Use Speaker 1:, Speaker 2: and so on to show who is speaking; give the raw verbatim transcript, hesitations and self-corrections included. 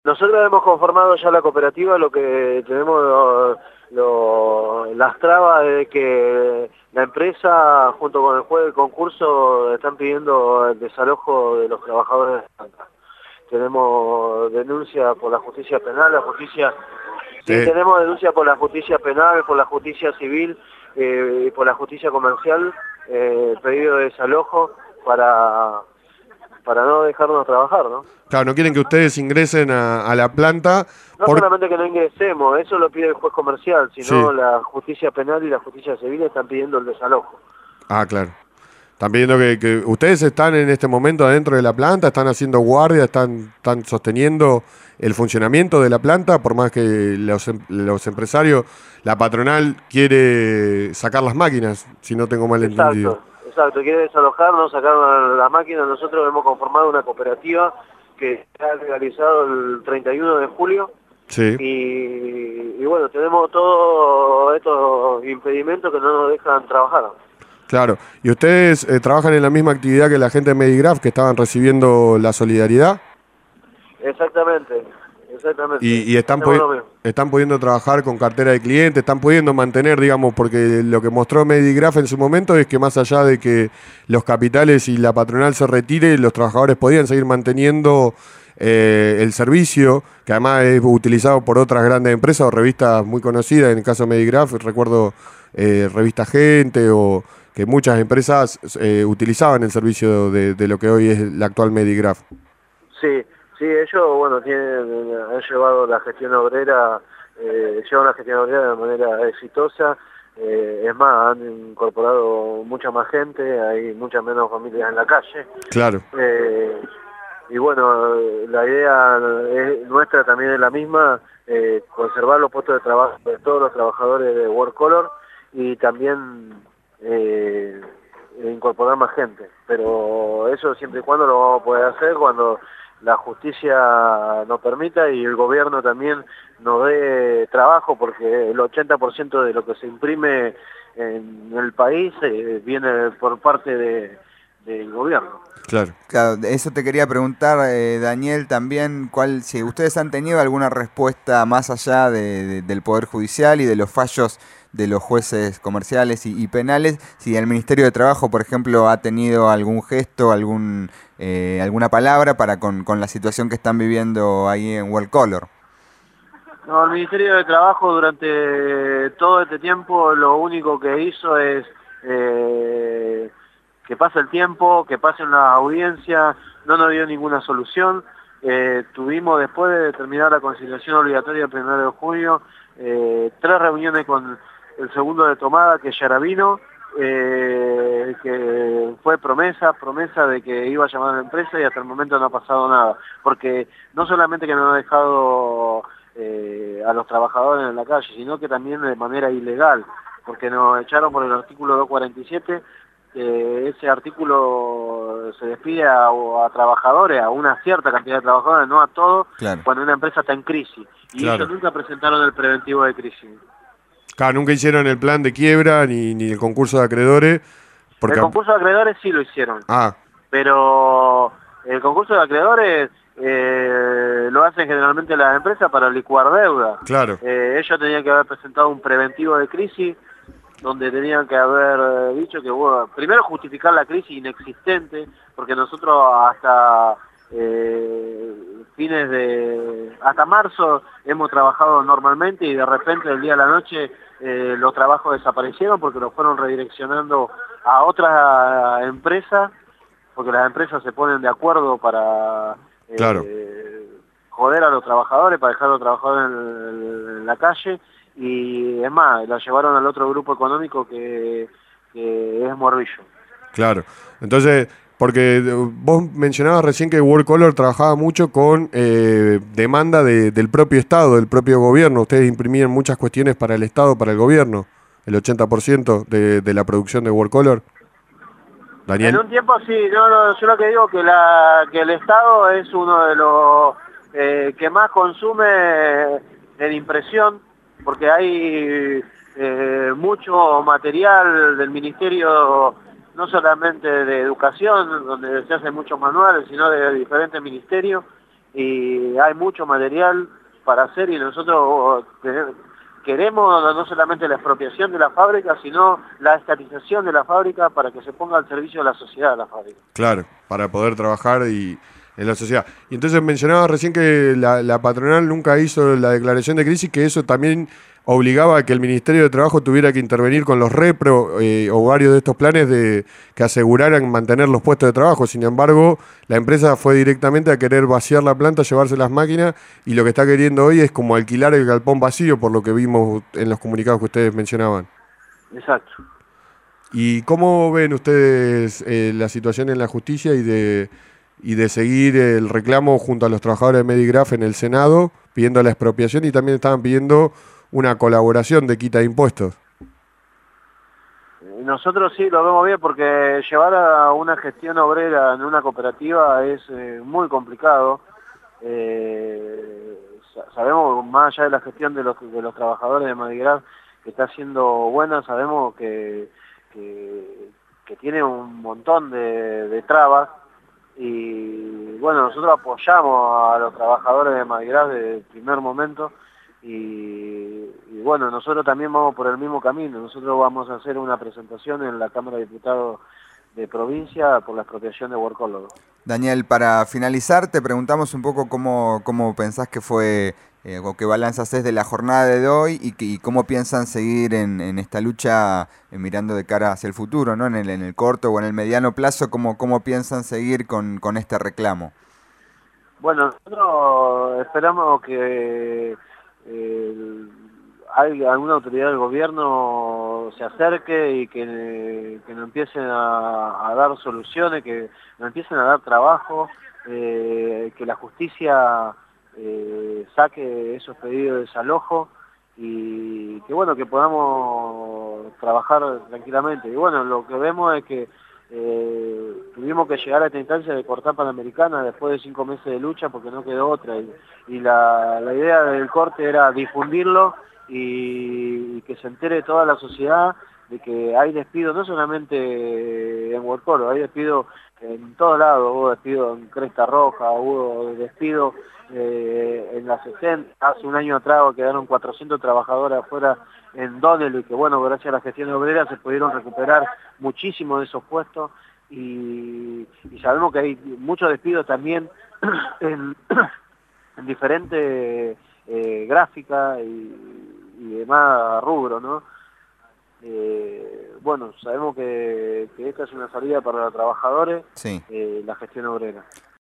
Speaker 1: Nosotros hemos conformado ya la cooperativa, lo que tenemos lo, lo, las trabas de que la empresa junto con el juez del concurso están pidiendo el desalojo de los trabajadores de la planta. Tenemos denuncia por la justicia penal, la justicia... Sí,
Speaker 2: Sí.
Speaker 1: tenemos denuncia por la justicia penal, por la justicia civil eh, y por la justicia comercial, eh, pedido de desalojo para, para no dejarnos trabajar, ¿no?
Speaker 2: Claro, no quieren que ustedes ingresen a, a la planta
Speaker 1: No
Speaker 2: por...
Speaker 1: solamente que no ingresemos, eso lo pide el juez comercial, sino
Speaker 2: Sí.
Speaker 1: la justicia penal y la justicia civil están pidiendo el desalojo.
Speaker 2: Ah, claro. Están pidiendo que, que ustedes están en este momento adentro de la planta, están haciendo guardia, están, están sosteniendo el funcionamiento de la planta, por más que los, em- los empresarios, la patronal quiere sacar las máquinas, si no tengo mal entendido.
Speaker 1: Exacto, exacto, quiere desalojarnos, sacar la, la máquina. Nosotros hemos conformado una cooperativa que se ha legalizado el treinta y uno de julio
Speaker 2: Sí,
Speaker 1: y, y bueno, tenemos todos estos impedimentos que no nos dejan trabajar.
Speaker 2: claro. ¿Y ustedes eh, trabajan en la misma actividad que la gente de Medigraph que estaban recibiendo la solidaridad?
Speaker 1: Exactamente, exactamente,
Speaker 2: Y, y están,
Speaker 1: hacemos
Speaker 2: pudi-
Speaker 1: lo mismo.
Speaker 2: están pudiendo trabajar con cartera de clientes, están pudiendo mantener, digamos, porque lo que mostró Medigraph en su momento es que más allá de que los capitales y la patronal se retire, los trabajadores podían seguir manteniendo eh, el servicio, que además es utilizado por otras grandes empresas o revistas muy conocidas, en el caso de Medigraph, recuerdo eh, Revista Gente o que muchas empresas eh, utilizaban el servicio de, de lo que hoy es la actual Medigraph.
Speaker 1: Sí, sí, ellos, bueno, tienen, han llevado la gestión obrera, eh, llevan la gestión obrera de manera exitosa, eh, es más, han incorporado mucha más gente, hay muchas menos familias en la calle,
Speaker 2: Claro,
Speaker 1: eh, y bueno, la idea es- nuestra también es la misma, eh, conservar los puestos de trabajo de todos los trabajadores de Work Color y también eh, incorporar más gente, pero eso siempre y cuando lo vamos a poder hacer cuando la justicia nos permita y el gobierno también nos dé trabajo, porque el ochenta por ciento de lo que se imprime en el país eh, viene por parte de, del gobierno.
Speaker 2: claro.
Speaker 3: Claro, de eso te quería preguntar, eh, Daniel, también, cuál, si ustedes han tenido alguna respuesta más allá de- de- del Poder Judicial y de los fallos de los jueces comerciales y, y penales, si el Ministerio de Trabajo, por ejemplo, ha tenido algún gesto, algún, eh, alguna palabra para con, con la situación que están viviendo ahí en World Color.
Speaker 1: No, el Ministerio de Trabajo durante todo este tiempo lo único que hizo es eh, que pase el tiempo, que pasen las audiencias, no nos dio ninguna solución. Eh, tuvimos, después de terminar la conciliación obligatoria el primero de julio, eh, tres reuniones con el segundo de Tomada, que ya era vino, eh, que fue promesa, promesa de que iba a llamar a la empresa y hasta el momento no ha pasado nada. Porque no solamente que no ha dejado eh, a los trabajadores en la calle, sino que también de manera ilegal, porque nos echaron por el artículo doscientos cuarenta y siete. Eh, ese artículo se despide a, a trabajadores, a una cierta cantidad de trabajadores, no a todos,
Speaker 3: Claro.
Speaker 1: cuando una empresa está en crisis. Y
Speaker 2: Claro.
Speaker 1: ellos nunca presentaron el preventivo de crisis.
Speaker 2: Claro, nunca hicieron el plan de quiebra ni, ni el concurso de acreedores. Porque...
Speaker 1: El concurso de acreedores sí lo hicieron,
Speaker 2: Ah,
Speaker 1: pero el concurso de acreedores eh, lo hacen generalmente las empresas para licuar deuda.
Speaker 2: claro,
Speaker 1: Eh, ellos tenían que haber presentado un preventivo de crisis, donde tenían que haber eh, dicho que, bueno, primero justificar la crisis inexistente, porque nosotros hasta eh, fines de, hasta marzo hemos trabajado normalmente y de repente del día a la noche eh, los trabajos desaparecieron porque los fueron redireccionando a otras empresas, porque las empresas se ponen de acuerdo para eh,
Speaker 2: claro.
Speaker 1: joder a los trabajadores, para dejar a los trabajadores en, en la calle. Y es más, la llevaron al otro grupo económico que, que es Morbillo.
Speaker 2: Claro. Entonces, porque eh, vos mencionabas recién que World Color trabajaba mucho con eh, demanda de- del propio Estado, del propio gobierno. Ustedes imprimían muchas cuestiones para el Estado, para el gobierno. El ochenta por ciento de, de la producción de World Color. Daniel.
Speaker 1: En un tiempo sí, no, no, yo lo que digo que, la, que el Estado es uno de los eh, que más consume en impresión, porque hay eh, mucho material del Ministerio, no solamente de Educación, donde se hacen muchos manuales, sino de diferentes ministerios, y hay mucho material para hacer y nosotros tener, queremos no solamente la expropiación de la fábrica, sino la estatización de la fábrica para que se ponga al servicio de la sociedad la fábrica.
Speaker 2: Claro, para poder trabajar y en la sociedad. Y entonces mencionaba recién que la, la patronal nunca hizo la declaración de crisis, que eso también obligaba a que el Ministerio de Trabajo tuviera que intervenir con los repro eh, o varios de estos planes de que aseguraran mantener los puestos de trabajo. Sin embargo, la empresa fue directamente a querer vaciar la planta, llevarse las máquinas, y lo que está queriendo hoy es como alquilar el galpón vacío, por lo que vimos en los comunicados que ustedes mencionaban.
Speaker 1: Exacto.
Speaker 2: ¿Y cómo ven ustedes eh, la situación en la justicia y de, y de seguir el reclamo junto a los trabajadores de Medigraf en el Senado, pidiendo la expropiación, y también estaban pidiendo una colaboración de quita de impuestos?
Speaker 1: Nosotros sí lo vemos bien porque llevar a una gestión obrera en una cooperativa es eh, muy complicado. Eh, sabemos, más allá de la gestión de los, de los trabajadores de Medigraf, que está siendo buena, sabemos que, que, que tiene un montón de, de trabas, y bueno, nosotros apoyamos a los trabajadores de Medigraf desde el primer momento, y, y bueno, nosotros también vamos por el mismo camino. Nosotros vamos a hacer una presentación en la Cámara de Diputados de provincia por la expropiación de Workólogo.
Speaker 3: Daniel, para finalizar, te preguntamos un poco cómo, cómo pensás que fue, eh, o qué balance haces de la jornada de hoy, y, que, y cómo piensan seguir en, en esta lucha, eh, mirando de cara hacia el futuro, ¿no? En el, en el corto o en el mediano plazo, cómo, cómo piensan seguir con, con este reclamo.
Speaker 1: Bueno, nosotros esperamos que eh, hay alguna autoridad del gobierno se acerque y que, que nos empiecen a, a dar soluciones, que nos empiecen a dar trabajo, eh, que la justicia eh, saque esos pedidos de desalojo, y que bueno, que podamos trabajar tranquilamente. Y bueno, lo que vemos es que eh, tuvimos que llegar a esta instancia de cortar Panamericana después de cinco meses de lucha porque no quedó otra, y, y la, la idea del corte era difundirlo y, y que se entere toda la sociedad de que hay despido no solamente en Workolo, hay despido en todos lados. Hubo despido en Cresta Roja, hubo despido eh, en la sesenta, hace un año atrás quedaron cuatrocientos trabajadores afuera en Donnell, y que bueno, gracias a la gestión obrera se pudieron recuperar muchísimos de esos puestos, y, y sabemos que hay muchos despidos también en, en diferentes eh, gráficas y, y demás rubros, ¿no? Eh, bueno, sabemos que, que esta es una salida para los trabajadores,
Speaker 3: Sí.
Speaker 1: eh, la gestión obrera.